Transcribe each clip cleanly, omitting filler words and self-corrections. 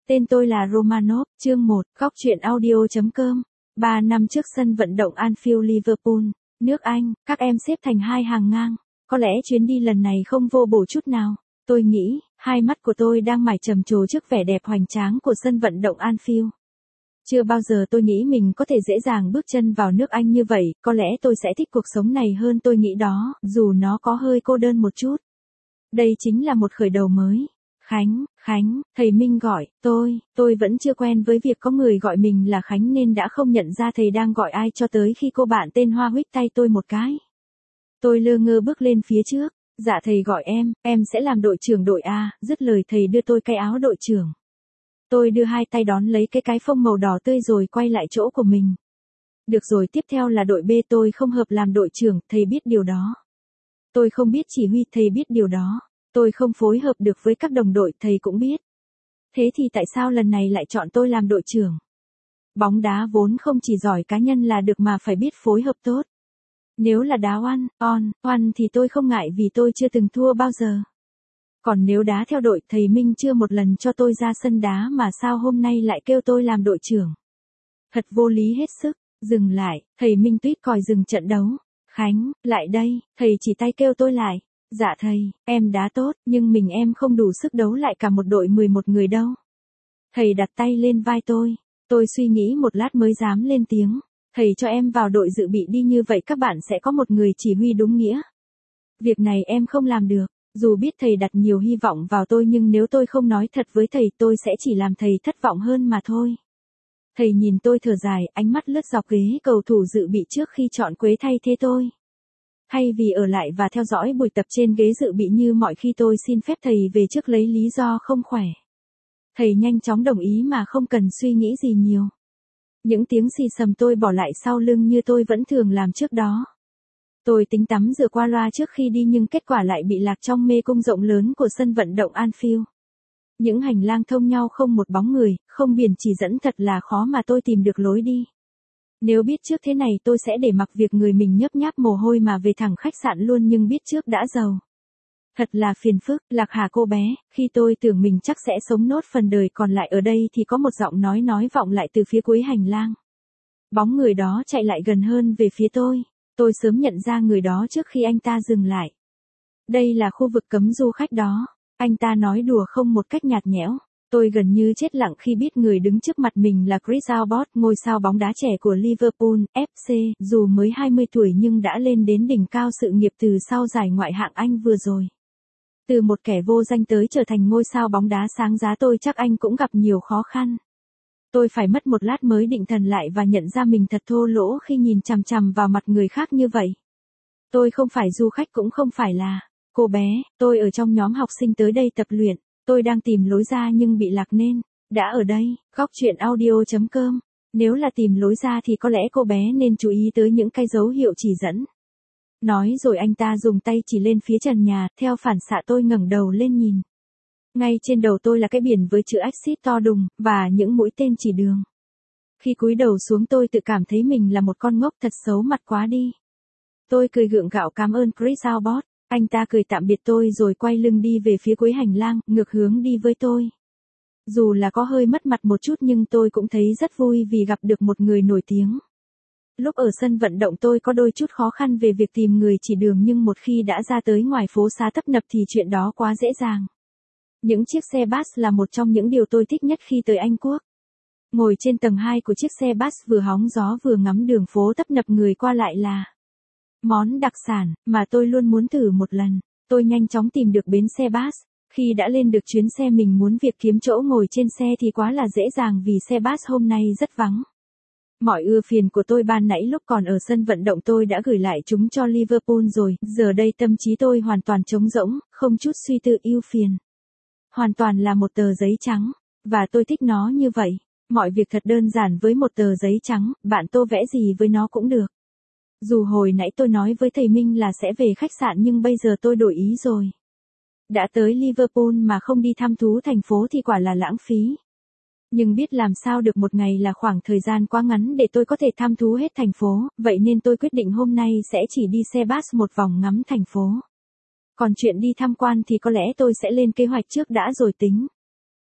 Tên tôi là Romanov, chương 1, góc truyện audio.com. 3 năm trước sân vận động Anfield Liverpool, nước Anh, các em xếp thành hai hàng ngang. Có lẽ chuyến đi lần này không vô bổ chút nào. Tôi nghĩ, hai mắt của tôi đang mải trầm trồ trước vẻ đẹp hoành tráng của sân vận động Anfield. Chưa bao giờ tôi nghĩ mình có thể dễ dàng bước chân vào nước Anh như vậy, có lẽ tôi sẽ thích cuộc sống này hơn tôi nghĩ đó, dù nó có hơi cô đơn một chút. Đây chính là một khởi đầu mới. Khánh, thầy Minh gọi, tôi vẫn chưa quen với việc có người gọi mình là Khánh nên đã không nhận ra thầy đang gọi ai cho tới khi cô bạn tên Hoa huých tay tôi một cái. Tôi lơ ngơ bước lên phía trước, dạ thầy gọi em sẽ làm đội trưởng đội A, dứt lời thầy đưa tôi cái áo đội trưởng. Tôi đưa hai tay đón lấy cái phông màu đỏ tươi rồi quay lại chỗ của mình. Được rồi, tiếp theo là đội B, tôi không hợp làm đội trưởng, thầy biết điều đó. Tôi không biết chỉ huy, thầy biết điều đó. Tôi không phối hợp được với các đồng đội, thầy cũng biết. Thế thì tại sao lần này lại chọn tôi làm đội trưởng? Bóng đá vốn không chỉ giỏi cá nhân là được mà phải biết phối hợp tốt. Nếu là đá oan thì tôi không ngại vì tôi chưa từng thua bao giờ. Còn nếu đá theo đội, thầy Minh chưa một lần cho tôi ra sân đá mà sao hôm nay lại kêu tôi làm đội trưởng? Thật vô lý hết sức. Dừng lại, thầy Minh tuýt còi dừng trận đấu. Khánh, lại đây, thầy chỉ tay kêu tôi lại. Dạ thầy, em đá tốt, nhưng em không đủ sức đấu lại cả một đội 11 người đâu. Thầy đặt tay lên vai tôi suy nghĩ một lát mới dám lên tiếng. Thầy cho em vào đội dự bị đi, như vậy các bạn sẽ có một người chỉ huy đúng nghĩa. Việc này em không làm được, dù biết thầy đặt nhiều hy vọng vào tôi nhưng nếu tôi không nói thật với thầy tôi sẽ chỉ làm thầy thất vọng hơn mà thôi. Thầy nhìn tôi thở dài, ánh mắt lướt dọc ghế cầu thủ dự bị trước khi chọn Quế thay thế tôi. Thay vì ở lại và theo dõi buổi tập trên ghế dự bị như mọi khi, tôi xin phép thầy về trước lấy lý do không khỏe. Thầy nhanh chóng đồng ý mà không cần suy nghĩ gì nhiều. Những tiếng xì xầm tôi bỏ lại sau lưng như tôi vẫn thường làm trước đó. Tôi tính tắm rửa qua loa trước khi đi nhưng kết quả lại bị lạc trong mê cung rộng lớn của sân vận động Anfield. Những hành lang thông nhau không một bóng người, không biển chỉ dẫn, thật là khó mà tôi tìm được lối đi. Nếu biết trước thế này tôi sẽ để mặc việc người mình nhấp nháp mồ hôi mà về thẳng khách sạn luôn, nhưng biết trước đã giàu. Thật là phiền phức, Lạc Hà cô bé, khi tôi tưởng mình chắc sẽ sống nốt phần đời còn lại ở đây thì có một giọng nói vọng lại từ phía cuối hành lang. Bóng người đó chạy lại gần hơn về phía tôi sớm nhận ra người đó trước khi anh ta dừng lại. Đây là khu vực cấm du khách đó, anh ta nói đùa không một cách nhạt nhẽo. Tôi gần như chết lặng khi biết người đứng trước mặt mình là Chris Albot, ngôi sao bóng đá trẻ của Liverpool FC, dù mới 20 tuổi nhưng đã lên đến đỉnh cao sự nghiệp từ sau giải Ngoại hạng Anh vừa rồi. Từ một kẻ vô danh tới trở thành ngôi sao bóng đá sáng giá, tôi chắc anh cũng gặp nhiều khó khăn. Tôi phải mất một lát mới định thần lại và nhận ra mình thật thô lỗ khi nhìn chằm chằm vào mặt người khác như vậy. Tôi không phải du khách cũng không phải là cô bé, tôi ở trong nhóm học sinh tới đây tập luyện. Tôi đang tìm lối ra nhưng bị lạc nên đã ở đây, góc truyện audio.com. Nếu là tìm lối ra thì có lẽ cô bé nên chú ý tới những cái dấu hiệu chỉ dẫn. Nói rồi anh ta dùng tay chỉ lên phía trần nhà, theo phản xạ tôi ngẩng đầu lên nhìn. Ngay trên đầu tôi là cái biển với chữ Exit to đùng, và những mũi tên chỉ đường. Khi cúi đầu xuống tôi tự cảm thấy mình là một con ngốc thật xấu mặt quá đi. Tôi cười gượng gạo cảm ơn Chris Albot. Anh ta cười tạm biệt tôi rồi quay lưng đi về phía cuối hành lang, ngược hướng đi với tôi. Dù là có hơi mất mặt một chút nhưng tôi cũng thấy rất vui vì gặp được một người nổi tiếng. Lúc ở sân vận động tôi có đôi chút khó khăn về việc tìm người chỉ đường, nhưng một khi đã ra tới ngoài phố xá tấp nập thì chuyện đó quá dễ dàng. Những chiếc xe bus là một trong những điều tôi thích nhất khi tới Anh Quốc. Ngồi trên tầng 2 của chiếc xe bus vừa hóng gió vừa ngắm đường phố tấp nập người qua lại là món đặc sản mà tôi luôn muốn thử một lần. Tôi nhanh chóng tìm được bến xe bus. Khi đã lên được chuyến xe mình muốn, việc kiếm chỗ ngồi trên xe thì quá là dễ dàng vì xe bus hôm nay rất vắng. Mọi ưa phiền của tôi ban nãy lúc còn ở sân vận động tôi đã gửi lại chúng cho Liverpool rồi, giờ đây tâm trí tôi hoàn toàn trống rỗng, không chút suy tư ưu phiền. Hoàn toàn là một tờ giấy trắng, và tôi thích nó như vậy. Mọi việc thật đơn giản với một tờ giấy trắng, bạn tô vẽ gì với nó cũng được. Dù hồi nãy tôi nói với thầy Minh là sẽ về khách sạn nhưng bây giờ tôi đổi ý rồi. Đã tới Liverpool mà không đi thăm thú thành phố thì quả là lãng phí. Nhưng biết làm sao được, một ngày là khoảng thời gian quá ngắn để tôi có thể thăm thú hết thành phố, vậy nên tôi quyết định hôm nay sẽ chỉ đi xe bus một vòng ngắm thành phố. Còn chuyện đi tham quan thì có lẽ tôi sẽ lên kế hoạch trước đã rồi tính.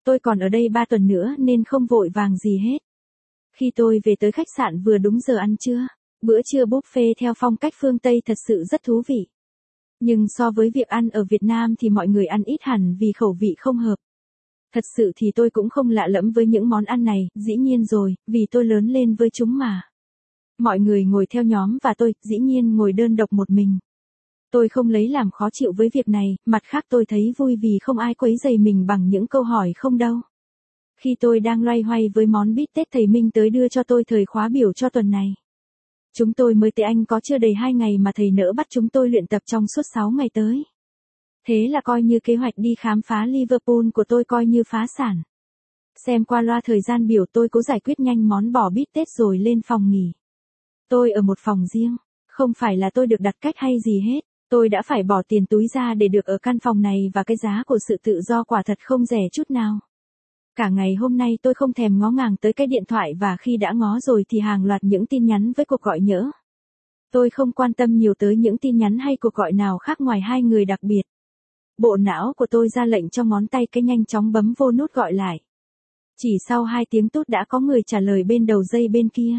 Tôi còn ở đây 3 tuần nữa nên không vội vàng gì hết. Khi tôi về tới khách sạn vừa đúng giờ ăn trưa, bữa trưa buffet theo phong cách phương Tây thật sự rất thú vị. Nhưng so với việc ăn ở Việt Nam thì mọi người ăn ít hẳn vì khẩu vị không hợp. Thật sự thì tôi cũng không lạ lẫm với những món ăn này, dĩ nhiên rồi, vì tôi lớn lên với chúng mà. Mọi người ngồi theo nhóm và tôi, dĩ nhiên ngồi đơn độc một mình. Tôi không lấy làm khó chịu với việc này, mặt khác tôi thấy vui vì không ai quấy rầy mình bằng những câu hỏi không đâu. Khi tôi đang loay hoay với món bít tết thầy Minh tới đưa cho tôi thời khóa biểu cho tuần này. Chúng tôi mới tới Anh có chưa đầy 2 ngày mà thầy nỡ bắt chúng tôi luyện tập trong suốt 6 ngày tới. Thế là coi như kế hoạch đi khám phá Liverpool của tôi coi như phá sản. Xem qua loa thời gian biểu tôi cố giải quyết nhanh món bò bít tết rồi lên phòng nghỉ. Tôi ở một phòng riêng, không phải là tôi được đặt cách hay gì hết. Tôi đã phải bỏ tiền túi ra để được ở căn phòng này và cái giá của sự tự do quả thật không rẻ chút nào. Cả ngày hôm nay tôi không thèm ngó ngàng tới cái điện thoại và khi đã ngó rồi thì hàng loạt những tin nhắn với cuộc gọi nhỡ. Tôi không quan tâm nhiều tới những tin nhắn hay cuộc gọi nào khác ngoài 2 người đặc biệt. Bộ não của tôi ra lệnh cho ngón tay cái nhanh chóng bấm vô nút gọi lại. Chỉ sau 2 tiếng tút đã có người trả lời bên đầu dây bên kia.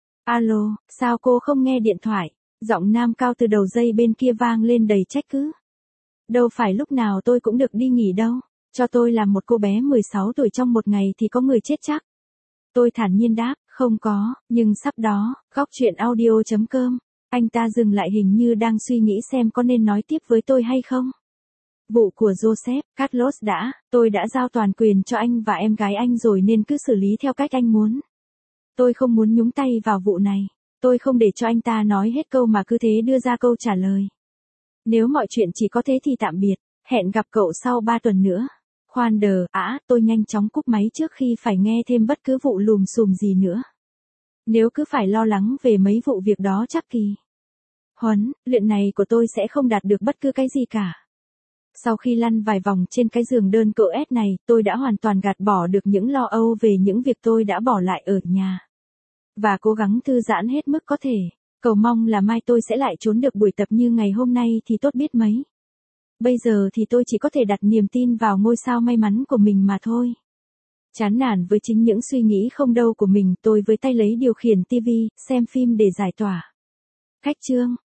Alo, sao cô không nghe điện thoại? Giọng nam cao từ đầu dây bên kia vang lên đầy trách cứ. Đâu phải lúc nào tôi cũng được đi nghỉ đâu. Cho tôi làm một cô bé 16 tuổi trong một ngày thì có người chết chắc. Tôi thản nhiên đáp, không có, nhưng sắp đó, góc chuyện audio.com. Anh ta dừng lại hình như đang suy nghĩ xem có nên nói tiếp với tôi hay không. Vụ của Joseph, Carlos tôi đã giao toàn quyền cho anh và em gái anh rồi nên cứ xử lý theo cách anh muốn. Tôi không muốn nhúng tay vào vụ này. Tôi không để cho anh ta nói hết câu mà cứ thế đưa ra câu trả lời. Nếu mọi chuyện chỉ có thế thì tạm biệt, hẹn gặp cậu sau 3 tuần nữa. Khoan tôi nhanh chóng cúp máy trước khi phải nghe thêm bất cứ vụ lùm xùm gì nữa. Nếu cứ phải lo lắng về mấy vụ việc đó chắc kỳ. Luyện này của tôi sẽ không đạt được bất cứ cái gì cả. Sau khi lăn vài vòng trên cái giường đơn cỡ S này, tôi đã hoàn toàn gạt bỏ được những lo âu về những việc tôi đã bỏ lại ở nhà. Và cố gắng thư giãn hết mức có thể. Cầu mong là mai tôi sẽ lại trốn được buổi tập như ngày hôm nay thì tốt biết mấy. Bây giờ thì tôi chỉ có thể đặt niềm tin vào ngôi sao may mắn của mình mà thôi. Chán nản với chính những suy nghĩ không đâu của mình, tôi với tay lấy điều khiển TV, xem phim để giải tỏa. Khách chương.